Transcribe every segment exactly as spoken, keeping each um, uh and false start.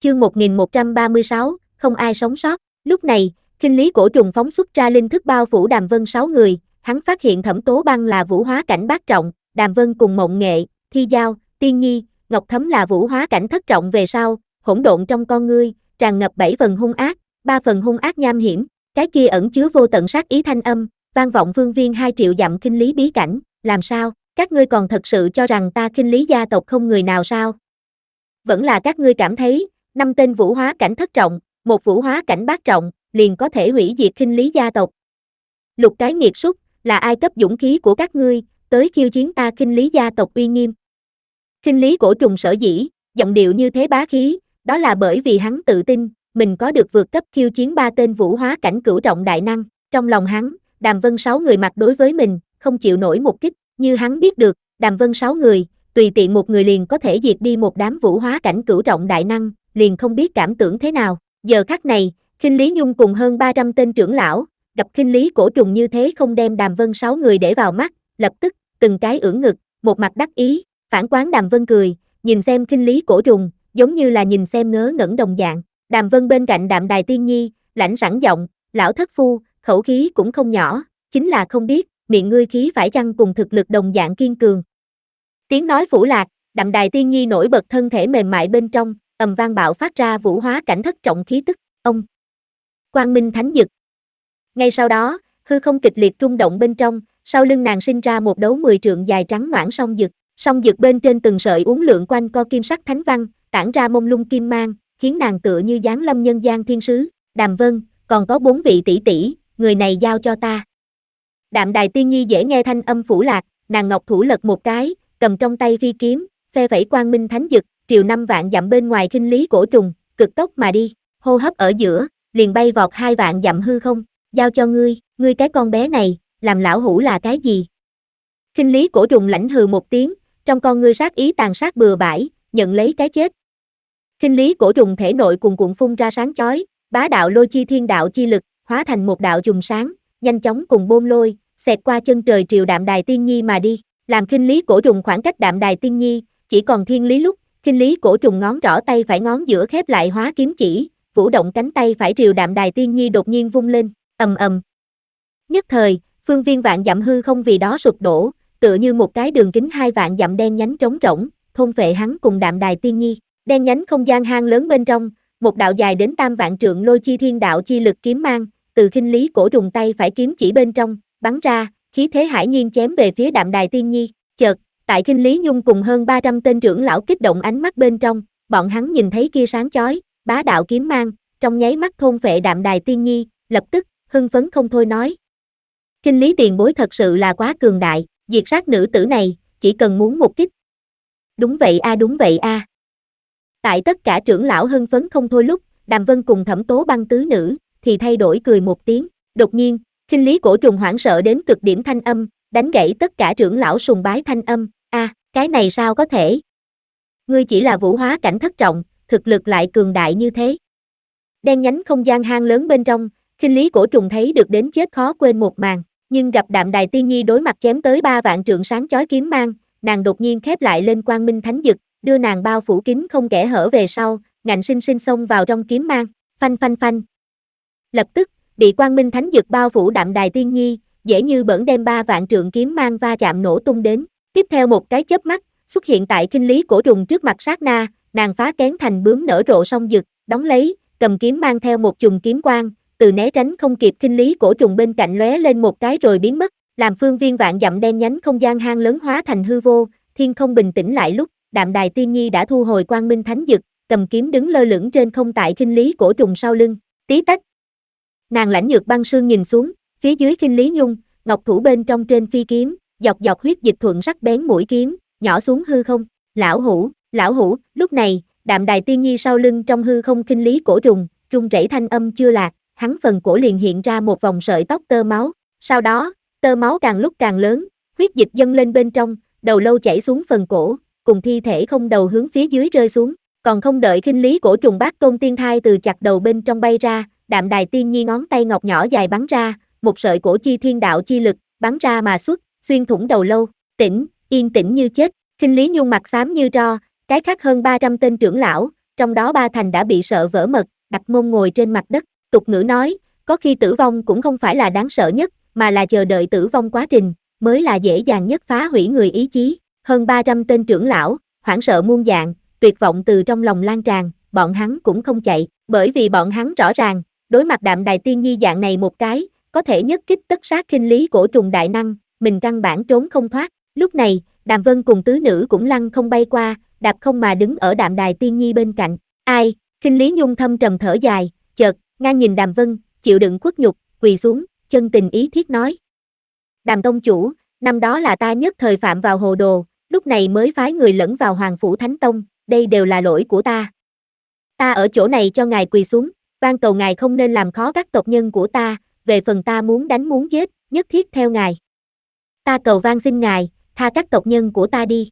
Chương một nghìn một trăm ba mươi sáu, không ai sống sót. Lúc này, Khinh Lý Cổ Trùng phóng xuất ra linh thức bao phủ Đàm Vân sáu người, hắn phát hiện Thẩm Tố Băng là vũ hóa cảnh bát trọng, Đàm Vân cùng Mộng Nghệ, Thi Giao, Tiên Nhi, Ngọc Thấm là vũ hóa cảnh thất trọng về sau, hỗn độn trong con ngươi, tràn ngập bảy phần hung ác, ba phần hung ác nham hiểm, cái kia ẩn chứa vô tận sát ý thanh âm, vang vọng phương viên hai triệu dặm Khinh Lý bí cảnh, làm sao, các ngươi còn thật sự cho rằng ta Khinh Lý gia tộc không người nào sao? Vẫn là các ngươi cảm thấy, năm tên vũ hóa cảnh thất trọng, một vũ hóa cảnh bát trọng, liền có thể hủy diệt Khinh Lý gia tộc. Lục cái nghiệt súc, là ai cấp dũng khí của các ngươi, tới khiêu chiến ta Khinh Lý gia tộc uy nghiêm? Khinh Lý Cổ Trùng sở dĩ, giọng điệu như thế bá khí, đó là bởi vì hắn tự tin, mình có được vượt cấp khiêu chiến ba tên vũ hóa cảnh cửu trọng đại năng, trong lòng hắn, Đàm Vân sáu người mặt đối với mình, không chịu nổi một kích, như hắn biết được, Đàm Vân sáu người, tùy tiện một người liền có thể diệt đi một đám vũ hóa cảnh cửu trọng đại năng, liền không biết cảm tưởng thế nào. Giờ khắc này, Khinh Lý Nhung cùng hơn ba trăm tên trưởng lão, gặp Khinh Lý Cổ Trùng như thế không đem Đàm Vân sáu người để vào mắt, lập tức, từng cái ưỡn ngực, một mặt đắc ý, phản quán Đàm Vân cười, nhìn xem Khinh Lý Cổ Trùng, giống như là nhìn xem ngớ ngẩn đồng dạng. Đàm Vân bên cạnh Đạm Đài Tiên Nhi, lãnh sẵn giọng, lão thất phu, khẩu khí cũng không nhỏ, chính là không biết, miệng ngươi khí phải chăng cùng thực lực đồng dạng kiên cường. Tiếng nói phủ lạc, Đạm Đài Tiên Nhi nổi bật thân thể mềm mại bên trong, ầm vang bạo phát ra vũ hóa cảnh thất trọng khí tức, ông. Quang Minh Thánh Dực. Ngay sau đó, hư không kịch liệt rung động bên trong, sau lưng nàng sinh ra một đấu mười trượng dài trắng noãn song dực, song dực bên trên từng sợi uốn lượn quanh co kim sắc thánh văn, tản ra mông lung kim mang, khiến nàng tựa như giáng lâm nhân gian thiên sứ. Đàm Vân, còn có bốn vị tỷ tỷ, người này giao cho ta. Đạm Đài Tiên Nhi dễ nghe thanh âm phủ lạc, nàng ngọc thủ lật một cái, cầm trong tay phi kiếm, phe phẩy quang minh thánh dực, triều năm vạn dặm bên ngoài Khinh Lý Cổ Trùng, cực tốc mà đi, hô hấp ở giữa, liền bay vọt hai vạn dặm hư không, giao cho ngươi, ngươi cái con bé này, làm lão hủ là cái gì? Khinh Lý Cổ Trùng lãnh hừ một tiếng, trong con ngươi sát ý tàn sát bừa bãi, nhận lấy cái chết. Khinh Lý Cổ Trùng thể nội cuồn cuộn phun ra sáng chói, bá đạo lôi chi thiên đạo chi lực, hóa thành một đạo chùm sáng, nhanh chóng cùng bôn lôi, xẹt qua chân trời triều Đạm Đài Tiên Nhi mà đi. Làm Khinh Lý Cổ Trùng khoảng cách Đạm Đài Tiên Nhi, chỉ còn thiên lý lúc, Khinh Lý Cổ Trùng ngón trỏ tay phải ngón giữa khép lại hóa kiếm chỉ, vũ động cánh tay phải triều Đạm Đài Tiên Nhi đột nhiên vung lên, ầm ầm. Nhất thời, phương viên vạn dặm hư không vì đó sụp đổ, tựa như một cái đường kính hai vạn dặm đen nhánh trống rỗng, thôn phệ hắn cùng Đạm Đài Tiên Nhi. Đen nhánh không gian hang lớn bên trong, một đạo dài đến tam vạn trượng lôi chi thiên đạo chi lực kiếm mang, từ Khinh Lý Cổ Trùng tay phải kiếm chỉ bên trong, bắn ra, khí thế hải nhiên chém về phía Đạm Đài Tiên Nhi. Chợt, tại Khinh Lý Nhung cùng hơn ba trăm tên trưởng lão kích động ánh mắt bên trong, bọn hắn nhìn thấy kia sáng chói, bá đạo kiếm mang, trong nháy mắt thôn phệ Đạm Đài Tiên Nhi, lập tức, hưng phấn không thôi nói. Khinh Lý tiền bối thật sự là quá cường đại, diệt sát nữ tử này, chỉ cần muốn một kích. Đúng vậy a đúng vậy a. Tại tất cả trưởng lão hưng phấn không thôi lúc, Đàm Vân cùng Thẩm Tố Băng tứ nữ, thì thay đổi cười một tiếng. Đột nhiên, Khinh Lý Cổ Trùng hoảng sợ đến cực điểm thanh âm, đánh gãy tất cả trưởng lão sùng bái thanh âm. A, à, cái này sao có thể? Ngươi chỉ là vũ hóa cảnh thất trọng, thực lực lại cường đại như thế. Đen nhánh không gian hang lớn bên trong, Khinh Lý Cổ Trùng thấy được đến chết khó quên một màn, nhưng gặp Đạm Đài Tiên Nhi đối mặt chém tới ba vạn trượng sáng chói kiếm mang, nàng đột nhiên khép lại lên quang minh thánh dực, đưa nàng bao phủ kín không kẽ hở về sau, ngạnh sinh sinh xông vào trong kiếm mang, phanh phanh phanh. Lập tức, bị quang minh thánh dực bao phủ Đạm Đài Tiên Nhi, dễ như bỡn đem ba vạn trượng kiếm mang va chạm nổ tung đến. Tiếp theo một cái chớp mắt, xuất hiện tại Khinh Lý Cổ Trùng trước mặt sát na, nàng phá kén thành bướm nở rộ song dực, đóng lấy, cầm kiếm mang theo một chùm kiếm quang, từ né tránh không kịp Khinh Lý Cổ Trùng bên cạnh lóe lên một cái rồi biến mất, làm phương viên vạn dặm đen nhánh không gian hang lớn hóa thành hư vô, thiên không bình tĩnh lại lúc, Đạm Đài Tiên Nhi đã thu hồi quang minh thánh dực, cầm kiếm đứng lơ lửng trên không tại Khinh Lý Cổ Trùng sau lưng, tí tách. Nàng lãnh nhược băng sương nhìn xuống, phía dưới Khinh Lý Nhung, ngọc thủ bên trong trên phi kiếm, dọc dọc huyết dịch thuận sắc bén mũi kiếm, nhỏ xuống hư không. Lão hủ, lão hủ, lúc này, Đạm Đài Tiên Nhi sau lưng trong hư không Khinh Lý Cổ Trùng, rung rẩy thanh âm chưa lạc, hắn phần cổ liền hiện ra một vòng sợi tóc tơ máu, sau đó, tơ máu càng lúc càng lớn, huyết dịch dâng lên bên trong, đầu lâu chảy xuống phần cổ, cùng thi thể không đầu hướng phía dưới rơi xuống, còn không đợi Khinh Lý Cổ Trùng bát tôn tiên thai từ chặt đầu bên trong bay ra, Đạm Đài Tiên Nhi ngón tay ngọc nhỏ dài bắn ra, một sợi cổ chi thiên đạo chi lực, bắn ra mà xuất, xuyên thủng đầu lâu, tĩnh, yên tĩnh như chết. Khinh Lý Nhung mặt xám như tro, cái khác hơn ba trăm tên trưởng lão, trong đó ba thành đã bị sợ vỡ mật, đặt mông ngồi trên mặt đất. Tục ngữ nói, có khi tử vong cũng không phải là đáng sợ nhất, mà là chờ đợi tử vong quá trình, mới là dễ dàng nhất phá hủy người ý chí. Hơn ba trăm tên trưởng lão, hoảng sợ muôn dạng, tuyệt vọng từ trong lòng lan tràn, bọn hắn cũng không chạy, bởi vì bọn hắn rõ ràng, đối mặt Đạm Đài Tiên Nhi dạng này một cái, có thể nhất kích tất sát khinh lý cổ trùng đại năng, mình căn bản trốn không thoát. Lúc này, Đàm Vân cùng tứ nữ cũng lăn không bay qua, đạp không mà đứng ở Đạm Đài Tiên Nhi bên cạnh. Ai? Khinh Lý Nhung thâm trầm thở dài, chợt, ngang nhìn Đàm Vân, chịu đựng khuất nhục, quỳ xuống, chân tình ý thiết nói. Đàm tông chủ, năm đó là ta nhất thời phạm vào hồ đồ, lúc này mới phái người lẫn vào Hoàng Phủ Thánh Tông, đây đều là lỗi của ta. Ta ở chỗ này cho ngài quỳ xuống, van cầu ngài không nên làm khó các tộc nhân của ta, về phần ta muốn đánh muốn giết, nhất thiết theo ngài. Ta cầu van xin ngài, tha các tộc nhân của ta đi.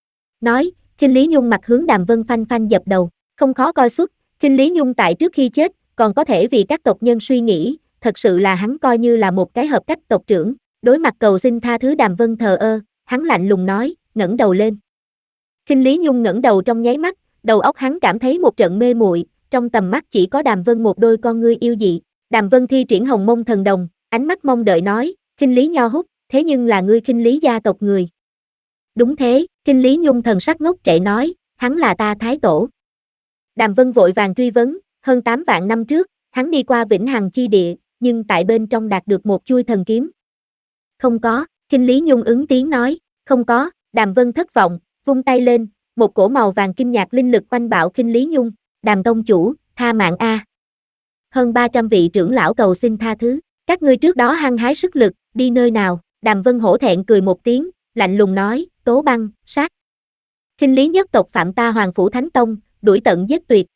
Nói, Khinh Lý Nhung mặt hướng Đàm Vân phanh phanh dập đầu, không khó coi xuất, Khinh Lý Nhung tại trước khi chết, còn có thể vì các tộc nhân suy nghĩ, thật sự là hắn coi như là một cái hợp cách tộc trưởng. Đối mặt cầu xin tha thứ Đàm Vân thờ ơ, hắn lạnh lùng nói, ngẩng đầu lên. Khinh Lý Nhung ngẩng đầu trong nháy mắt, đầu óc hắn cảm thấy một trận mê muội, trong tầm mắt chỉ có Đàm Vân một đôi con ngươi yêu dị. Đàm Vân thi triển Hồng Mông Thần Đồng, ánh mắt mong đợi nói, Khinh Lý Nho hút, thế nhưng là ngươi Khinh Lý gia tộc người. Đúng thế, Khinh Lý Nhung thần sắc ngốc trệ nói, hắn là ta thái tổ. Đàm Vân vội vàng truy vấn, hơn tám vạn năm trước, hắn đi qua Vĩnh Hằng chi địa, nhưng tại bên trong đạt được một chuôi thần kiếm. Không có, Khinh Lý Nhung ứng tiếng nói, không có, Đàm Vân thất vọng, vung tay lên, một cổ màu vàng kim nhạt linh lực oanh bạo Khinh Lý Nhung, Đàm tông chủ, tha mạng a. Hơn ba trăm vị trưởng lão cầu xin tha thứ, các ngươi trước đó hăng hái sức lực, đi nơi nào? Đàm Vân hổ thẹn cười một tiếng, lạnh lùng nói, Tố Băng, sát. Khinh Lý nhất tộc phạm ta Hoàng Phủ Thánh Tông, đuổi tận giết tuyệt.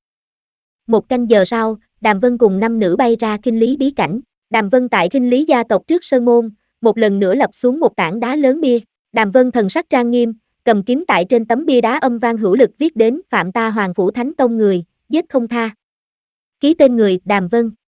Một canh giờ sau, Đàm Vân cùng năm nữ bay ra Khinh Lý bí cảnh. Đàm Vân tại Khinh Lý gia tộc trước sơn môn, một lần nữa lập xuống một tảng đá lớn bia. Đàm Vân thần sắc trang nghiêm, cầm kiếm tại trên tấm bia đá âm vang hữu lực viết đến phạm ta Hoàng Phủ Thánh Tông người, giết không tha. Ký tên người, Đàm Vân.